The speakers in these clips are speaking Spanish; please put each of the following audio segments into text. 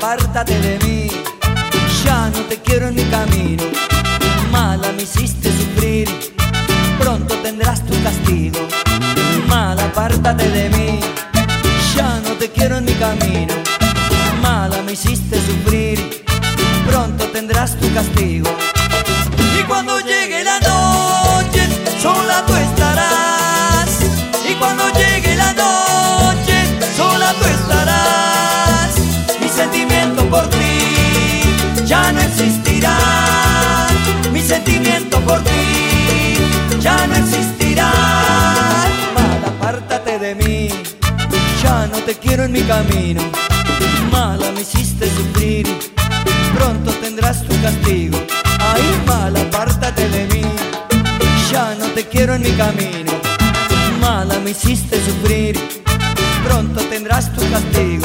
apártate de mí, ya no te quiero en mi camino. Mala, me hiciste sufrir, pronto tendrás tu castigo. Mala, apártate de mí, ya no te quiero en mi camino. Mala, me hiciste sufrir, pronto tendrás tu castigo. Y cuando llegue la noche, sola tú estarás. Y cuando llegue la noche, sola tú estarás. Mi sentimiento por ti ya no existirá. Mi sentimiento por ti ya no existirá. Mala, apártate de mí, ya no te quiero en mi camino. Mala, me hiciste sufrir, pronto tendrás tu castigo. Ay, mala, apártate de mí, ya no te quiero en mi camino. Mala, me hiciste sufrir, pronto tendrás tu castigo.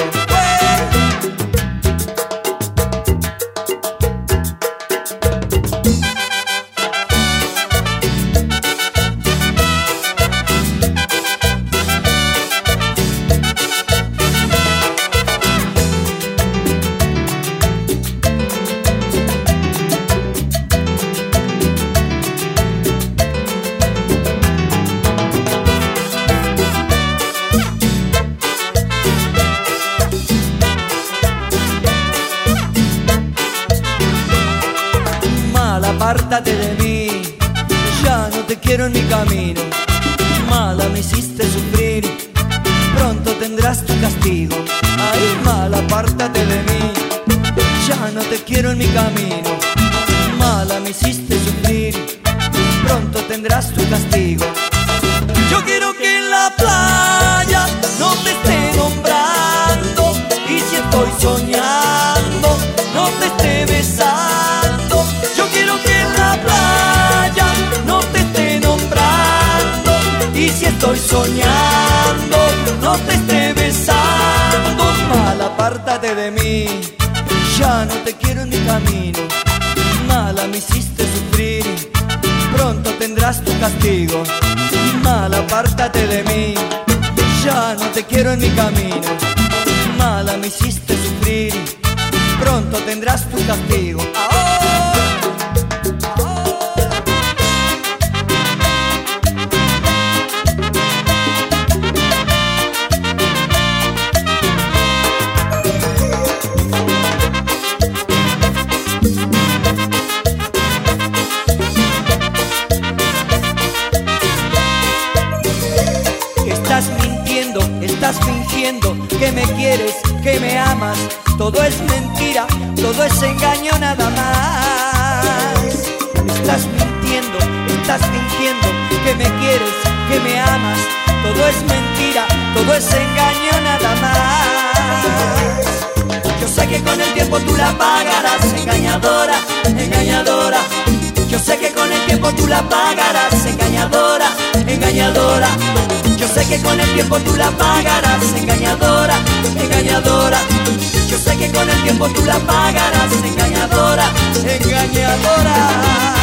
Apártate de mí, ya no te quiero en mi camino. Mala, me hiciste sufrir, pronto tendrás tu castigo. Ay, mala, apártate de mí, ya no te quiero en mi camino. Mala, me hiciste sufrir, pronto tendrás tu castigo. Yo quiero que en la playa no te esté nombrando, y si estoy soñando no te esté besando. Yo quiero que en la playa no te esté nombrando, y si estoy soñando no te esté besando. Mala, apártate de mí, ya no te quiero en mi camino. Mala, me hiciste sufrir, pronto tendrás tu castigo. Mala, apártate de mí, ya no te quiero en mi camino. Mala, me hiciste sufrir, pronto tendrás tu castigo. Estás mintiendo, estás fingiendo que me quieres, que me amas. Todo es mentira, todo es engaño nada más. Estás mintiendo, estás fingiendo que me quieres, que me amas. Todo es mentira, todo es engaño nada más. Yo sé que con el tiempo tú la pagarás, engañadora, engañadora. Yo sé que con el tiempo tú la pagarás, engañadora, engañadora. Yo sé que con el tiempo tú la pagarás, engañadora, engañadora. Yo sé que con el tiempo tú la pagarás, engañadora, engañadora.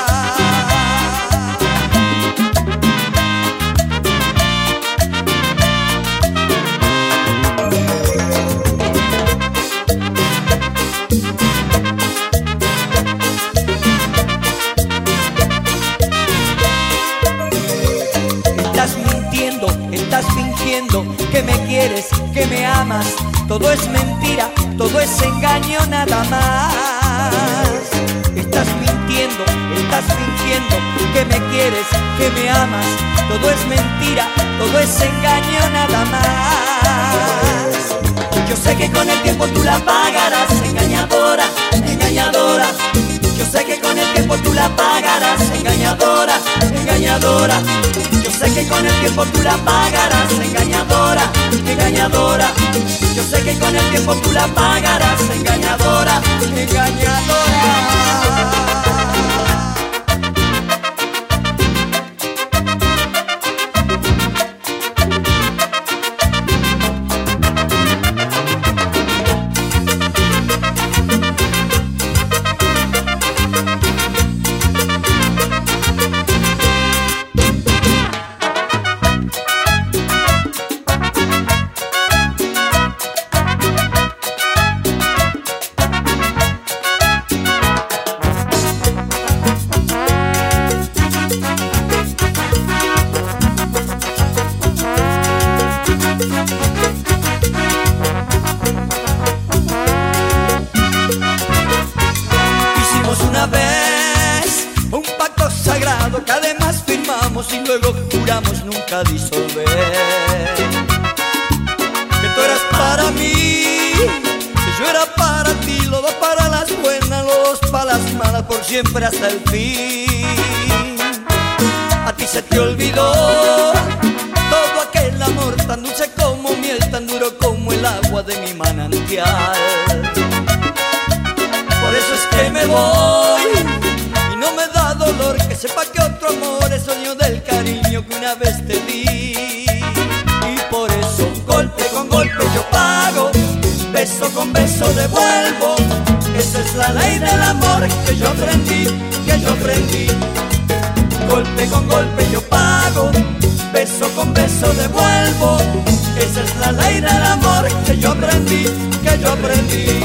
Estás fingiendo que me quieres, que me amas. Todo es mentira, todo es engaño nada más. Estás mintiendo, estás fingiendo que me quieres, que me amas. Todo es mentira, todo es engaño nada más. Yo sé que con el tiempo tú la pagarás, engañadora, engañadora. Yo sé que con el tiempo tú la pagarás, engañadora, engañadora. Yo sé que con el tiempo tú la pagarás, engañadora, engañadora. Yo sé que con el tiempo tú la pagarás, engañadora, engañadora. firmamos y luego juramos nunca disolver. Que tú eras para mí, que yo era para ti, los dos para las buenas, los dos para las malas, por siempre hasta el fin. A ti se te olvidó todo aquel amor tan dulce como miel, tan duro como el agua de mi manantial. Por eso es que me voy y no me da dolor que sepa que otro amor es dueño del cariño que una vez te di. Y por eso golpe con golpe yo pago, beso con beso devuelvo. Esa es la ley del amor que yo aprendí, que yo aprendí. Golpe con golpe yo pago, beso con beso devuelvo. Esa es la ley del amor que yo aprendí, que yo aprendí.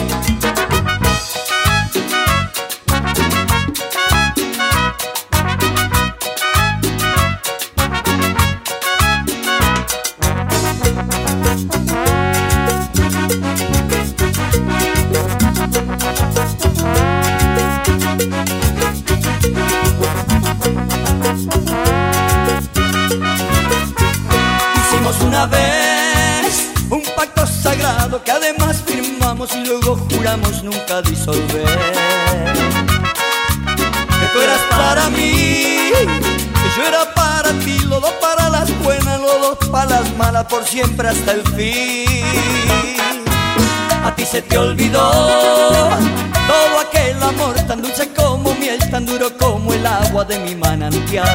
Una vez un pacto sagrado que además firmamos y luego juramos nunca disolver. Que tú eras para mí, que yo era para ti, los dos para las buenas, los dos para las malas, por siempre hasta el fin. A ti se te olvidó todo aquel amor tan dulce como miel, tan duro como el agua de mi manantial.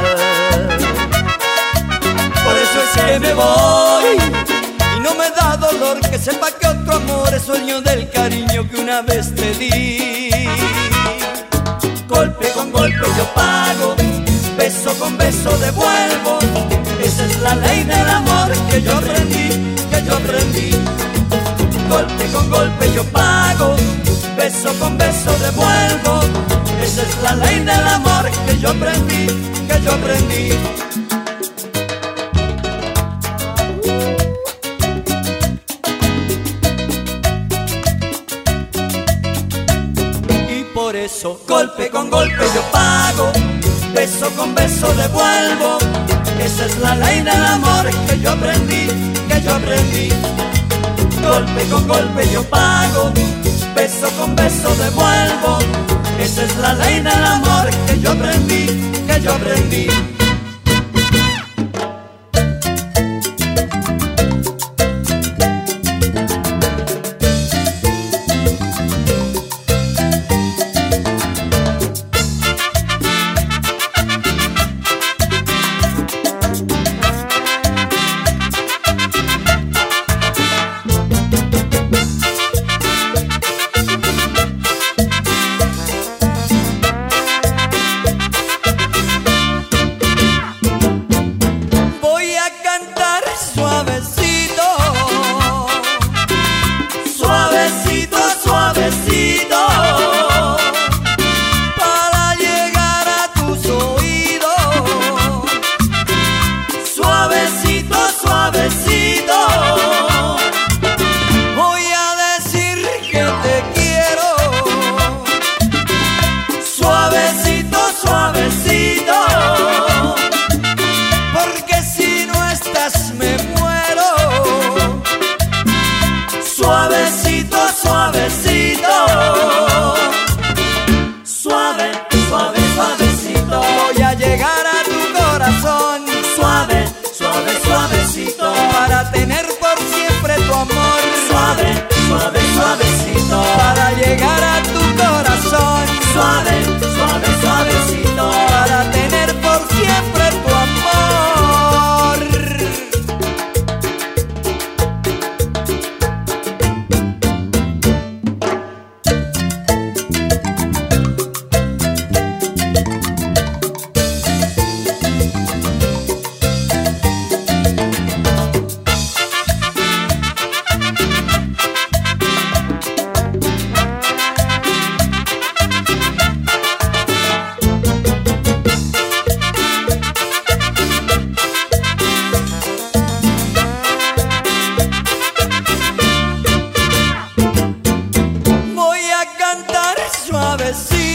Por eso es que me voy y no me da dolor que sepa que otro amor es dueño del cariño que una vez te di. Golpe con golpe yo pago, beso con beso devuelvo. Esa es la ley del amor que yo aprendí, que yo aprendí. Golpe con golpe yo pago, beso con beso devuelvo. Esa es la ley del amor que yo aprendí, que yo aprendí. Por eso, golpe con golpe yo pago, beso con beso devuelvo. Esa es la ley del amor que yo aprendí, que yo aprendí. Golpe con golpe yo pago, beso con beso devuelvo. Esa es la ley del amor que yo aprendí, que yo aprendí. suavecito.